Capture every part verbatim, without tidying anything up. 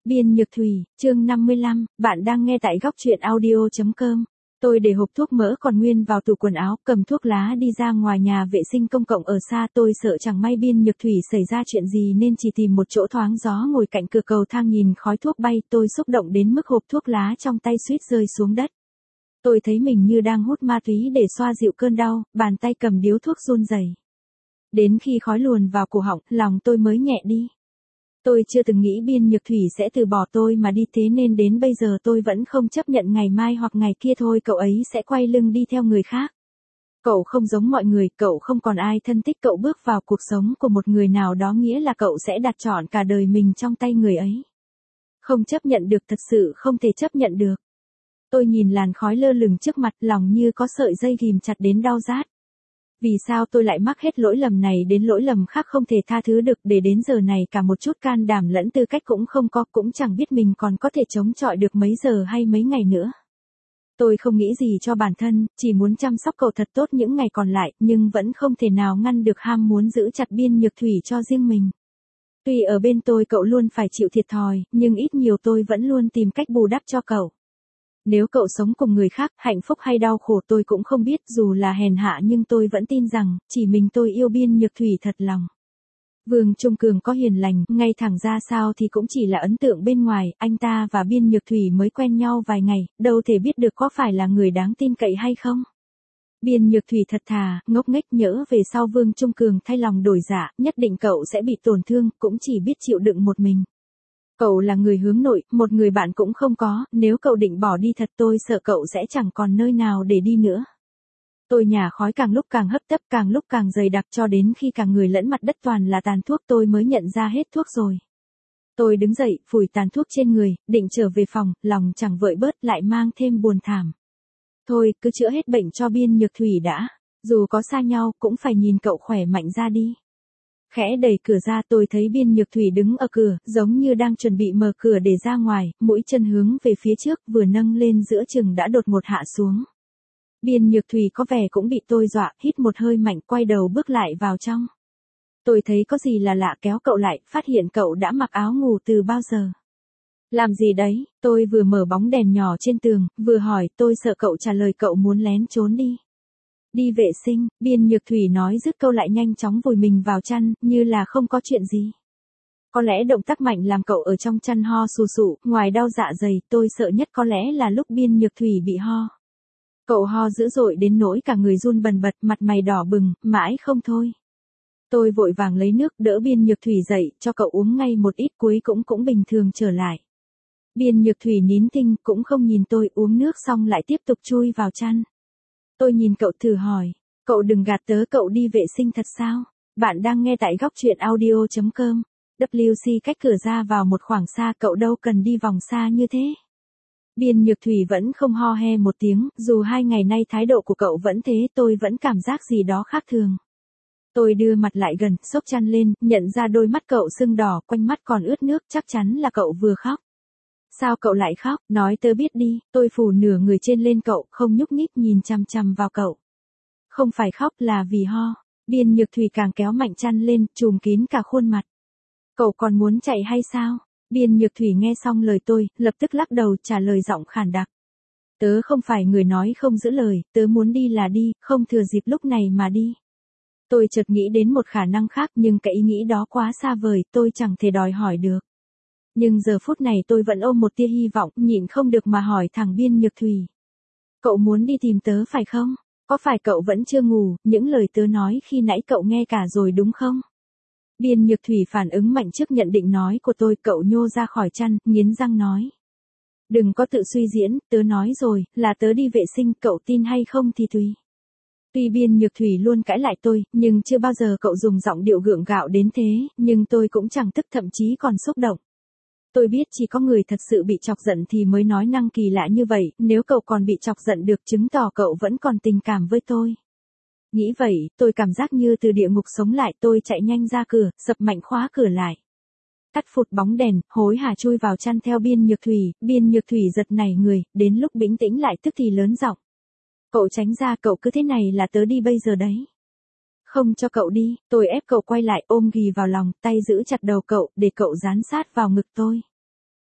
Biên Nhược Thủy, chương năm mươi lăm, bạn đang nghe tại góc truyện audio chấm com. Tôi để hộp thuốc mỡ còn nguyên vào tủ quần áo, cầm thuốc lá đi ra ngoài nhà vệ sinh công cộng ở xa. Tôi sợ chẳng may Biên Nhược Thủy xảy ra chuyện gì nên chỉ tìm một chỗ thoáng gió ngồi cạnh cửa cầu thang nhìn khói thuốc bay. Tôi xúc động đến mức hộp thuốc lá trong tay suýt rơi xuống đất. Tôi thấy mình như đang hút ma túy để xoa dịu cơn đau, bàn tay cầm điếu thuốc run rẩy. Đến khi khói luồn vào cổ họng, lòng tôi mới nhẹ đi. Tôi chưa từng nghĩ Biên Nhược Thủy sẽ từ bỏ tôi mà đi, thế nên đến bây giờ tôi vẫn không chấp nhận ngày mai hoặc ngày kia thôi cậu ấy sẽ quay lưng đi theo người khác. Cậu không giống mọi người, cậu không còn ai thân thích, cậu bước vào cuộc sống của một người nào đó nghĩa là cậu sẽ đặt trọn cả đời mình trong tay người ấy. Không chấp nhận được, thật sự không thể chấp nhận được. Tôi nhìn làn khói lơ lửng trước mặt, lòng như có sợi dây ghìm chặt đến đau rát. Vì sao tôi lại mắc hết lỗi lầm này đến lỗi lầm khác không thể tha thứ được, để đến giờ này cả một chút can đảm lẫn tư cách cũng không có, cũng chẳng biết mình còn có thể chống chọi được mấy giờ hay mấy ngày nữa. Tôi không nghĩ gì cho bản thân, chỉ muốn chăm sóc cậu thật tốt những ngày còn lại, nhưng vẫn không thể nào ngăn được ham muốn giữ chặt Biên Nhược Thủy cho riêng mình. Tuy ở bên tôi cậu luôn phải chịu thiệt thòi, nhưng ít nhiều tôi vẫn luôn tìm cách bù đắp cho cậu. Nếu cậu sống cùng người khác, hạnh phúc hay đau khổ tôi cũng không biết, dù là hèn hạ nhưng tôi vẫn tin rằng, chỉ mình tôi yêu Biên Nhược Thủy thật lòng. Vương Trung Cường có hiền lành, ngay thẳng ra sao thì cũng chỉ là ấn tượng bên ngoài, anh ta và Biên Nhược Thủy mới quen nhau vài ngày, đâu thể biết được có phải là người đáng tin cậy hay không. Biên Nhược Thủy thật thà, ngốc nghếch, nhỡ về sau Vương Trung Cường thay lòng đổi dạ, nhất định cậu sẽ bị tổn thương, cũng chỉ biết chịu đựng một mình. Cậu là người hướng nội, một người bạn cũng không có, nếu cậu định bỏ đi thật tôi sợ cậu sẽ chẳng còn nơi nào để đi nữa. Tôi nhả khói càng lúc càng hấp tấp, càng lúc càng dày đặc, cho đến khi cả người lẫn mặt đất toàn là tàn thuốc tôi mới nhận ra hết thuốc rồi. Tôi đứng dậy, phủi tàn thuốc trên người, định trở về phòng, lòng chẳng vợi bớt lại mang thêm buồn thảm. Thôi, cứ chữa hết bệnh cho Biên Nhược Thủy đã, dù có xa nhau cũng phải nhìn cậu khỏe mạnh ra đi. Khẽ đẩy cửa ra tôi thấy Biên Nhược Thủy đứng ở cửa, giống như đang chuẩn bị mở cửa để ra ngoài, mũi chân hướng về phía trước, vừa nâng lên giữa chừng đã đột ngột hạ xuống. Biên Nhược Thủy có vẻ cũng bị tôi dọa, hít một hơi mạnh, quay đầu bước lại vào trong. Tôi thấy có gì là lạ, kéo cậu lại, phát hiện cậu đã mặc áo ngủ từ bao giờ. Làm gì đấy? Tôi vừa mở bóng đèn nhỏ trên tường, vừa hỏi, tôi sợ cậu trả lời cậu muốn lén trốn đi. Đi vệ sinh, Biên Nhược Thủy nói dứt câu lại nhanh chóng vùi mình vào chăn, như là không có chuyện gì. Có lẽ động tác mạnh làm cậu ở trong chăn ho sù sụ, ngoài đau dạ dày, tôi sợ nhất có lẽ là lúc Biên Nhược Thủy bị ho. Cậu ho dữ dội đến nỗi cả người run bần bật, mặt mày đỏ bừng, mãi không thôi. Tôi vội vàng lấy nước đỡ Biên Nhược Thủy dậy, cho cậu uống ngay một ít, cuối cũng cũng bình thường trở lại. Biên Nhược Thủy nín thinh, cũng không nhìn tôi, uống nước xong lại tiếp tục chui vào chăn. Tôi nhìn cậu thử hỏi, cậu đừng gạt tớ, cậu đi vệ sinh thật sao? Bạn đang nghe tại góc truyện audio chấm com. vê kép xê cách cửa ra vào một khoảng xa, cậu đâu cần đi vòng xa như thế. Biên Nhược Thủy vẫn không ho he một tiếng, dù hai ngày nay thái độ của cậu vẫn thế, tôi vẫn cảm giác gì đó khác thường. Tôi đưa mặt lại gần, xốc chăn lên, nhận ra đôi mắt cậu sưng đỏ, quanh mắt còn ướt nước, chắc chắn là cậu vừa khóc. Sao cậu lại khóc, nói tớ biết đi, tôi phủ nửa người trên lên cậu, không nhúc nhích nhìn chằm chằm vào cậu. Không phải khóc là vì ho. Biên Nhược Thủy càng kéo mạnh chăn lên, trùm kín cả khuôn mặt. Cậu còn muốn chạy hay sao? Biên Nhược Thủy nghe xong lời tôi, lập tức lắc đầu trả lời giọng khàn đặc. Tớ không phải người nói không giữ lời, tớ muốn đi là đi, không thừa dịp lúc này mà đi. Tôi chợt nghĩ đến một khả năng khác nhưng cái ý nghĩ đó quá xa vời, tôi chẳng thể đòi hỏi được. Nhưng giờ phút này tôi vẫn ôm một tia hy vọng, nhịn không được mà hỏi thẳng Biên Nhược Thủy. Cậu muốn đi tìm tớ phải không? Có phải cậu vẫn chưa ngủ, những lời tớ nói khi nãy cậu nghe cả rồi đúng không? Biên Nhược Thủy phản ứng mạnh trước nhận định nói của tôi, cậu nhô ra khỏi chăn, nghiến răng nói. Đừng có tự suy diễn, tớ nói rồi, là tớ đi vệ sinh, cậu tin hay không thì tùy. Tuy Biên Nhược Thủy luôn cãi lại tôi, nhưng chưa bao giờ cậu dùng giọng điệu gượng gạo đến thế, nhưng tôi cũng chẳng tức, thậm chí còn xúc động. Tôi biết chỉ có người thật sự bị chọc giận thì mới nói năng kỳ lạ như vậy, nếu cậu còn bị chọc giận được chứng tỏ cậu vẫn còn tình cảm với tôi. Nghĩ vậy, tôi cảm giác như từ địa ngục sống lại, tôi chạy nhanh ra cửa, sập mạnh khóa cửa lại. Tắt phụt bóng đèn, hối hả chui vào chăn theo Biên Nhược Thủy, Biên Nhược Thủy giật nảy người, đến lúc bình tĩnh lại tức thì lớn giọng. Cậu tránh ra, cậu cứ thế này là tớ đi bây giờ đấy. Không cho cậu đi, tôi ép cậu quay lại ôm ghì vào lòng, tay giữ chặt đầu cậu, để cậu dán sát vào ngực tôi.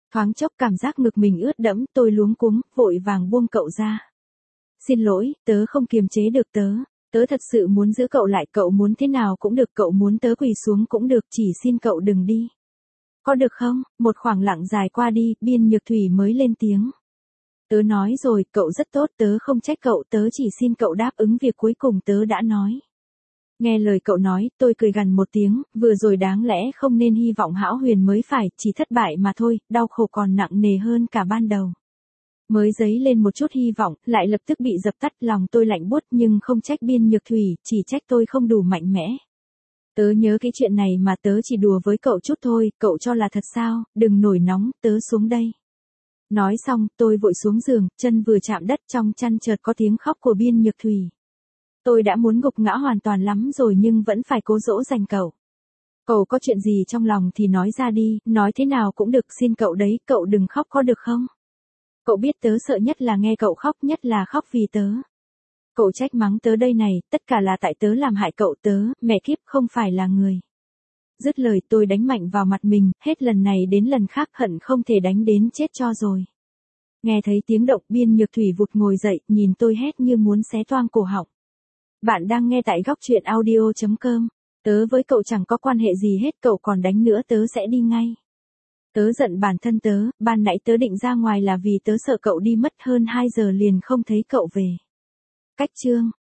Thoáng chốc cảm giác ngực mình ướt đẫm, tôi luống cuống, vội vàng buông cậu ra. Xin lỗi, tớ không kiềm chế được tớ. Tớ thật sự muốn giữ cậu lại, cậu muốn thế nào cũng được, cậu muốn tớ quỳ xuống cũng được, chỉ xin cậu đừng đi. Có được không? Một khoảng lặng dài qua đi, Biên Nhược Thủy mới lên tiếng. Tớ nói rồi, cậu rất tốt, tớ không trách cậu, tớ chỉ xin cậu đáp ứng việc cuối cùng tớ đã nói. Nghe lời cậu nói, tôi cười gằn một tiếng, vừa rồi đáng lẽ không nên hy vọng Hão Huyền mới phải, chỉ thất bại mà thôi, đau khổ còn nặng nề hơn cả ban đầu. Mới dấy lên một chút hy vọng, lại lập tức bị dập tắt, lòng tôi lạnh buốt nhưng không trách Biên Nhược Thủy, chỉ trách tôi không đủ mạnh mẽ. Tớ nhớ cái chuyện này mà tớ chỉ đùa với cậu chút thôi, cậu cho là thật sao, đừng nổi nóng, tớ xuống đây. Nói xong, tôi vội xuống giường, chân vừa chạm đất trong chăn chợt có tiếng khóc của Biên Nhược Thủy. Tôi đã muốn gục ngã hoàn toàn lắm rồi nhưng vẫn phải cố dỗ dành cậu. Cậu có chuyện gì trong lòng thì nói ra đi, nói thế nào cũng được, xin cậu đấy, cậu đừng khóc có được không? Cậu biết tớ sợ nhất là nghe cậu khóc, nhất là khóc vì tớ. Cậu trách mắng tớ đây này, tất cả là tại tớ làm hại cậu, tớ, mẹ kiếp không phải là người. Dứt lời tôi đánh mạnh vào mặt mình, hết lần này đến lần khác hận không thể đánh đến chết cho rồi. Nghe thấy tiếng động, Biên Nhược Thủy vụt ngồi dậy, nhìn tôi hét như muốn xé toang cổ họng. Bạn đang nghe tại góc truyện audio chấm com. Tớ với cậu chẳng có quan hệ gì hết, cậu còn đánh nữa tớ sẽ đi ngay. Tớ giận bản thân tớ, ban nãy tớ định ra ngoài là vì tớ sợ cậu đi mất, hơn hai giờ liền không thấy cậu về. Cách chương